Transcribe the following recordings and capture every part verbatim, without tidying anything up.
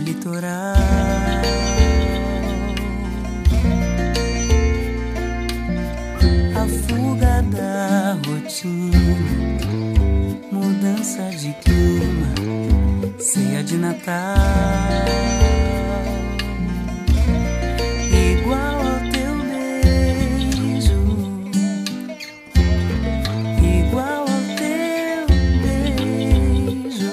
litoral. A fuga da rotina, mudança de clima, ceia de Natal, igual ao teu beijo, igual ao teu beijo,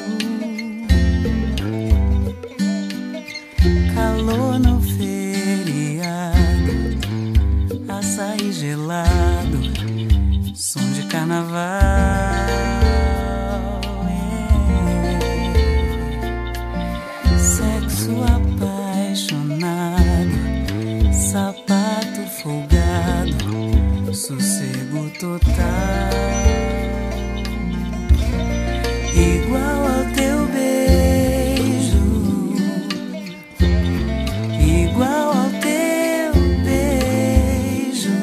calor no feriado, açaí gelado, som de carnaval. Apaixonado, sapato folgado, sossego total, igual ao teu beijo, igual ao teu beijo,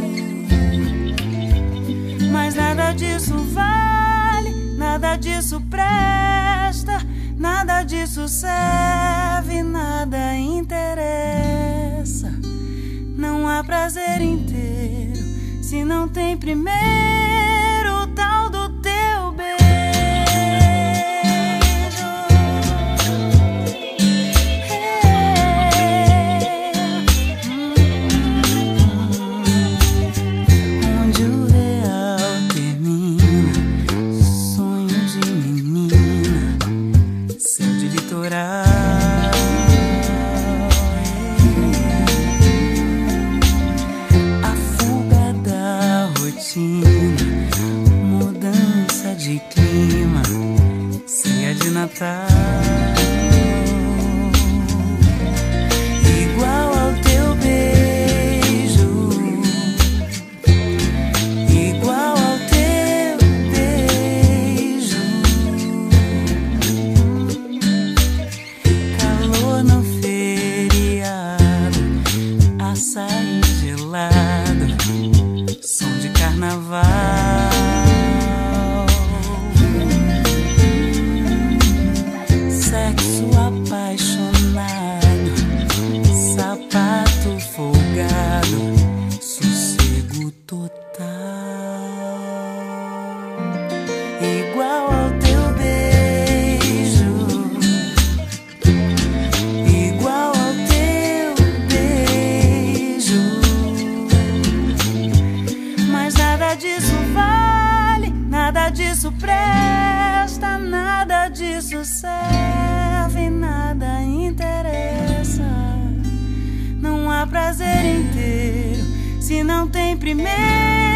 mas nada disso vale, nada disso presta, nada disso serve, nada interessa. Não há prazer inteiro se não tem primeiro o tal do teu beijo. Onde o real termina, sonho de menina, céu de litoral. Mudança de clima, ceia de Natal, igual ao teu beijo, igual ao teu beijo, calor no feriado, açaí gelado, som de carnaval, sexo apaixonado, sapato folgado, sossego total, igual ao teu beijo, igual ao teu beijo, mas nada disso vale, nada disso presta, nada disso serve, nada interessa. Não há prazer inteiro se não tem primeiro